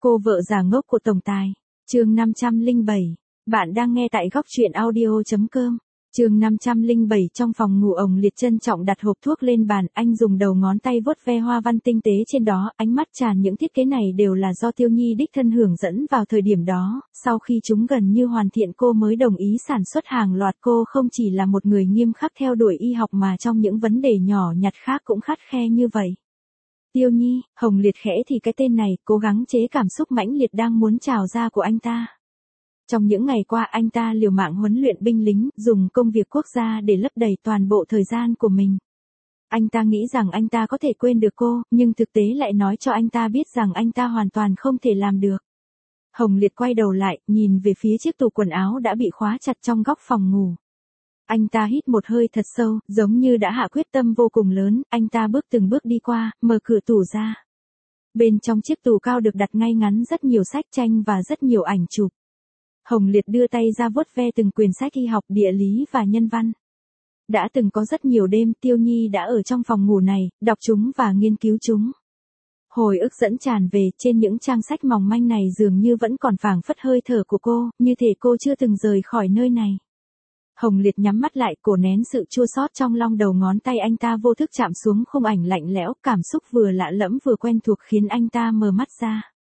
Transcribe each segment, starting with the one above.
Cô vợ già ngốc của tổng tài. Chương 507. Bạn đang nghe tại góc truyện audio.com. Chương 507. Trong phòng ngủ, ông Liệt trân trọng đặt hộp thuốc lên bàn, anh dùng đầu ngón tay vuốt ve hoa văn tinh tế trên đó, ánh mắt tràn những thiết kế này đều là do Tiêu Nhi đích thân hướng dẫn vào thời điểm đó, sau khi chúng gần như hoàn thiện cô mới đồng ý sản xuất hàng loạt. Cô không chỉ là một người nghiêm khắc theo đuổi y học mà trong những vấn đề nhỏ nhặt khác cũng khắt khe như vậy. Tiêu Nhi, Hồng Liệt khẽ thì cái tên này, cố gắng chế cảm xúc mãnh liệt đang muốn trào ra của anh ta. Trong những ngày qua anh ta liều mạng huấn luyện binh lính, dùng công việc quốc gia để lấp đầy toàn bộ thời gian của mình. Anh ta nghĩ rằng anh ta có thể quên được cô, nhưng thực tế lại nói cho anh ta biết rằng anh ta hoàn toàn không thể làm được. Hồng Liệt quay đầu lại, nhìn về phía chiếc tủ quần áo đã bị khóa chặt trong góc phòng ngủ. Anh ta hít một hơi thật sâu, giống như đã hạ quyết tâm vô cùng lớn, anh ta từng bước đi qua, mở cửa tủ ra. Bên trong chiếc tủ cao được đặt ngay ngắn rất nhiều sách tranh và rất nhiều ảnh chụp. Hồng Liệt đưa tay ra vuốt ve từng quyển sách y học, địa lý và nhân văn. Đã từng có rất nhiều đêm Tiêu Nhi đã ở trong phòng ngủ này, đọc chúng và nghiên cứu chúng. Hồi ức dẫn tràn về, trên những trang sách mỏng manh này dường như vẫn còn phảng phất hơi thở của cô, như thể cô chưa từng rời khỏi nơi này. Hồng Liệt nhắm mắt lại, cổ nén sự chua xót trong lòng, đầu ngón tay anh ta vô thức chạm xuống khung ảnh lạnh lẽo, cảm xúc vừa lạ lẫm vừa quen thuộc khiến anh ta mở mắt ra.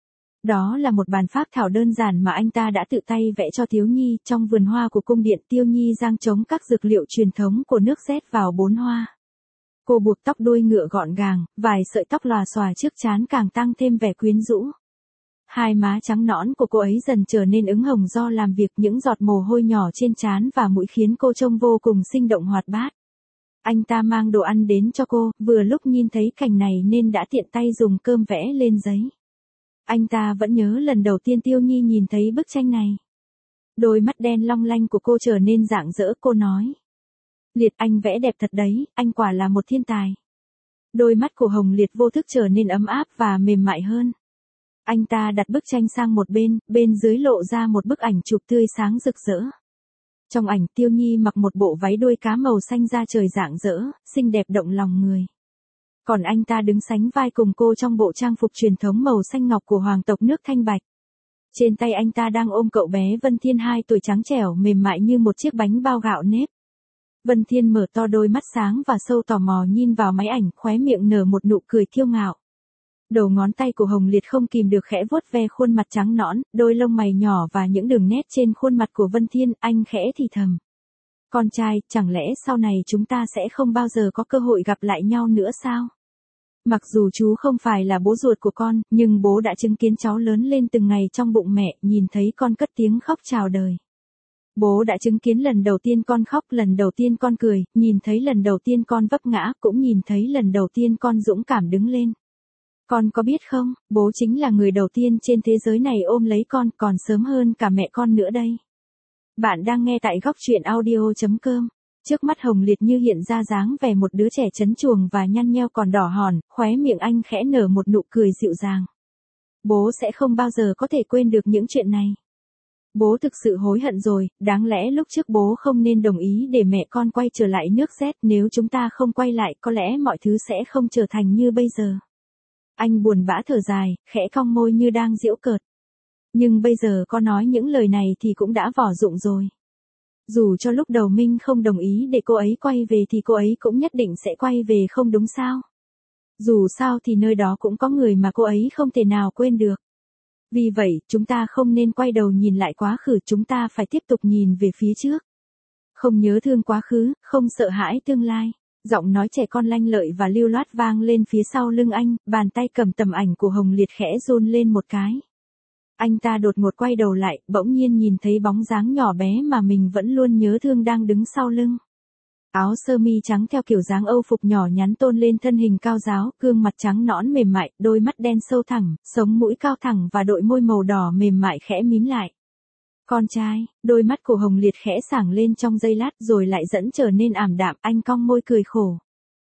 Đó là một bàn phác thảo đơn giản mà anh ta đã tự tay vẽ cho Thiếu Nhi. Trong vườn hoa của cung điện, Tiêu Nhi giang trống các dược liệu truyền thống của nước Z vào 4 hoa. Cô buộc tóc đuôi ngựa gọn gàng, vài sợi tóc lòa xòa trước trán càng tăng thêm vẻ quyến rũ. Hai má trắng nõn của cô ấy dần trở nên ửng hồng do làm việc, những giọt mồ hôi nhỏ trên trán và mũi khiến cô trông vô cùng sinh động hoạt bát. Anh ta mang đồ ăn đến cho cô, vừa lúc nhìn thấy cảnh này nên đã tiện tay dùng cơm vẽ lên giấy. Anh ta vẫn nhớ lần đầu tiên Tiêu Nhi nhìn thấy bức tranh này. Đôi mắt đen long lanh của cô trở nên rạng rỡ, cô nói. Liệt, anh vẽ đẹp thật đấy, anh quả là một thiên tài. Đôi mắt của Hồng Liệt vô thức trở nên ấm áp và mềm mại hơn. Anh ta đặt bức tranh sang một bên dưới lộ ra một bức ảnh chụp tươi sáng rực rỡ. Trong ảnh, Tiêu Nhi mặc một bộ váy đuôi cá màu xanh da trời rạng rỡ, xinh đẹp động lòng người. Còn anh ta đứng sánh vai cùng cô trong bộ trang phục truyền thống màu xanh ngọc của hoàng tộc nước Thanh Bạch. Trên tay anh ta đang ôm cậu bé Vân Thiên 2 tuổi, trắng trẻo mềm mại như một chiếc bánh bao gạo nếp. Vân Thiên mở to đôi mắt sáng và sâu tò mò nhìn vào máy ảnh, khóe miệng nở một nụ cười kiêu ngạo. Đầu ngón tay của Hồng Liệt không kìm được khẽ vuốt ve khuôn mặt trắng nõn, đôi lông mày nhỏ và những đường nét trên khuôn mặt của Vân Thiên, anh khẽ thì thầm. Con trai, chẳng lẽ sau này chúng ta sẽ không bao giờ có cơ hội gặp lại nhau nữa sao? Mặc dù chú không phải là bố ruột của con, nhưng bố đã chứng kiến cháu lớn lên từng ngày trong bụng mẹ, nhìn thấy con cất tiếng khóc chào đời. Bố đã chứng kiến lần đầu tiên con khóc, lần đầu tiên con cười, nhìn thấy lần đầu tiên con vấp ngã, cũng nhìn thấy lần đầu tiên con dũng cảm đứng lên. Con có biết không, bố chính là người đầu tiên trên thế giới này ôm lấy con, còn sớm hơn cả mẹ con nữa đây. Bạn đang nghe tại góc truyện audio.com. Trước mắt Hồng Liệt như hiện ra dáng vẻ một đứa trẻ trấn truồng và nhăn nheo còn đỏ hòn, khóe miệng anh khẽ nở một nụ cười dịu dàng. Bố sẽ không bao giờ có thể quên được những chuyện này. Bố thực sự hối hận rồi, đáng lẽ lúc trước bố không nên đồng ý để mẹ con quay trở lại nước Z, nếu chúng ta không quay lại có lẽ mọi thứ sẽ không trở thành như bây giờ. Anh buồn bã thở dài, khẽ cong môi như đang giễu cợt. Nhưng bây giờ con nói những lời này thì cũng đã vỏ rụng rồi. Dù cho lúc đầu Minh không đồng ý để cô ấy quay về thì cô ấy cũng nhất định sẽ quay về, không đúng sao? Dù sao thì nơi đó cũng có người mà cô ấy không thể nào quên được. Vì vậy, chúng ta không nên quay đầu nhìn lại quá khứ, chúng ta phải tiếp tục nhìn về phía trước. Không nhớ thương quá khứ, không sợ hãi tương lai. Giọng nói trẻ con lanh lợi và lưu loát vang lên phía sau lưng anh, bàn tay cầm tấm ảnh của Hồng Liệt khẽ run lên một cái. Anh ta đột ngột quay đầu lại, bỗng nhiên nhìn thấy bóng dáng nhỏ bé mà mình vẫn luôn nhớ thương đang đứng sau lưng. Áo sơ mi trắng theo kiểu dáng Âu phục nhỏ nhắn tôn lên thân hình cao ráo, gương mặt trắng nõn mềm mại, đôi mắt đen sâu thẳng, sống mũi cao thẳng và đôi môi màu đỏ mềm mại khẽ mím lại. Con trai, đôi mắt của Hồng Liệt khẽ sảng lên trong giây lát rồi lại dẫn trở nên ảm đạm, anh cong môi cười khổ.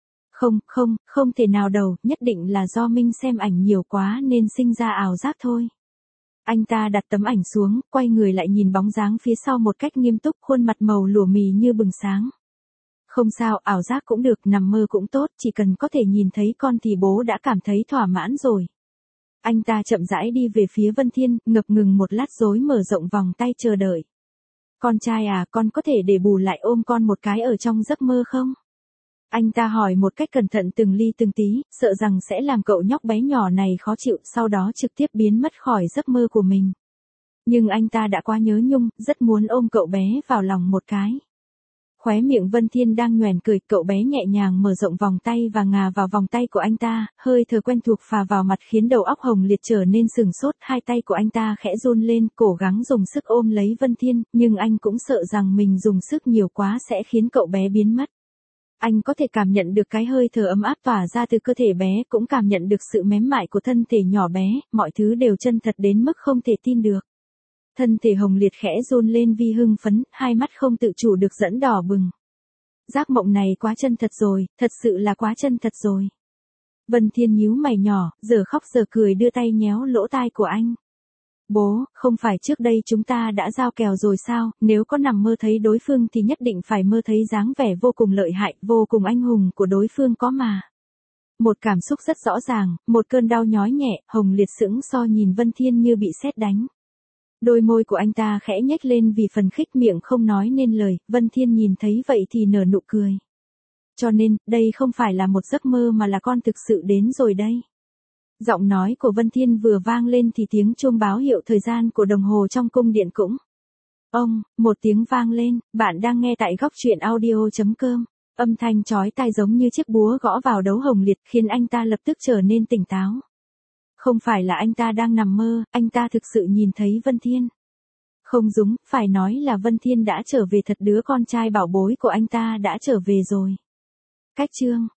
Không thể nào đâu, nhất định là do Minh xem ảnh nhiều quá nên sinh ra ảo giác thôi. Anh ta đặt tấm ảnh xuống, quay người lại nhìn bóng dáng phía sau một cách nghiêm túc, khuôn mặt màu lụa mì như bừng sáng. Không sao, ảo giác cũng được, nằm mơ cũng tốt, chỉ cần có thể nhìn thấy con thì bố đã cảm thấy thỏa mãn rồi. Anh ta chậm rãi đi về phía Vân Thiên, ngập ngừng một lát rối mở rộng vòng tay chờ đợi. Con trai à, con có thể để bù lại ôm con một cái ở trong giấc mơ không? Anh ta hỏi một cách cẩn thận từng ly từng tí, sợ rằng sẽ làm cậu nhóc bé nhỏ này khó chịu, sau đó trực tiếp biến mất khỏi giấc mơ của mình. Nhưng anh ta đã quá nhớ nhung, rất muốn ôm cậu bé vào lòng một cái. Khóe miệng Vân Thiên đang nhoẻn cười, cậu bé nhẹ nhàng mở rộng vòng tay và ngà vào vòng tay của anh ta, hơi thở quen thuộc phà vào mặt khiến đầu óc Hồng Liệt trở nên sừng sốt, hai tay của anh ta khẽ run lên, cố gắng dùng sức ôm lấy Vân Thiên, nhưng anh cũng sợ rằng mình dùng sức nhiều quá sẽ khiến cậu bé biến mất. Anh có thể cảm nhận được cái hơi thở ấm áp tỏa ra từ cơ thể bé, cũng cảm nhận được sự mềm mại của thân thể nhỏ bé, mọi thứ đều chân thật đến mức không thể tin được. Thân thể Hồng Liệt khẽ run lên vì hưng phấn, hai mắt không tự chủ được dẫn đỏ bừng. Giấc mộng này quá chân thật rồi, thật sự là quá chân thật rồi. Vân Thiên nhíu mày nhỏ, giờ khóc giờ cười đưa tay nhéo lỗ tai của anh. Bố, không phải trước đây chúng ta đã giao kèo rồi sao, nếu có nằm mơ thấy đối phương thì nhất định phải mơ thấy dáng vẻ vô cùng lợi hại, vô cùng anh hùng của đối phương có mà. Một cảm xúc rất rõ ràng, một cơn đau nhói nhẹ, Hồng Liệt sững so nhìn Vân Thiên như bị sét đánh. Đôi môi của anh ta khẽ nhếch lên vì phần khích, miệng không nói nên lời, Vân Thiên nhìn thấy vậy thì nở nụ cười. Cho nên, đây không phải là một giấc mơ mà là con thực sự đến rồi đây. Giọng nói của Vân Thiên vừa vang lên thì tiếng chuông báo hiệu thời gian của đồng hồ trong cung điện cũng. Một tiếng vang lên, bạn đang nghe tại góc truyện audio.com. Âm thanh chói tai giống như chiếc búa gõ vào đầu Hồng Liệt khiến anh ta lập tức trở nên tỉnh táo. Không phải là anh ta đang nằm mơ, anh ta thực sự nhìn thấy Vân Thiên. Không đúng, phải nói là Vân Thiên đã trở về thật, đứa con trai bảo bối của anh ta đã trở về rồi. Cách chương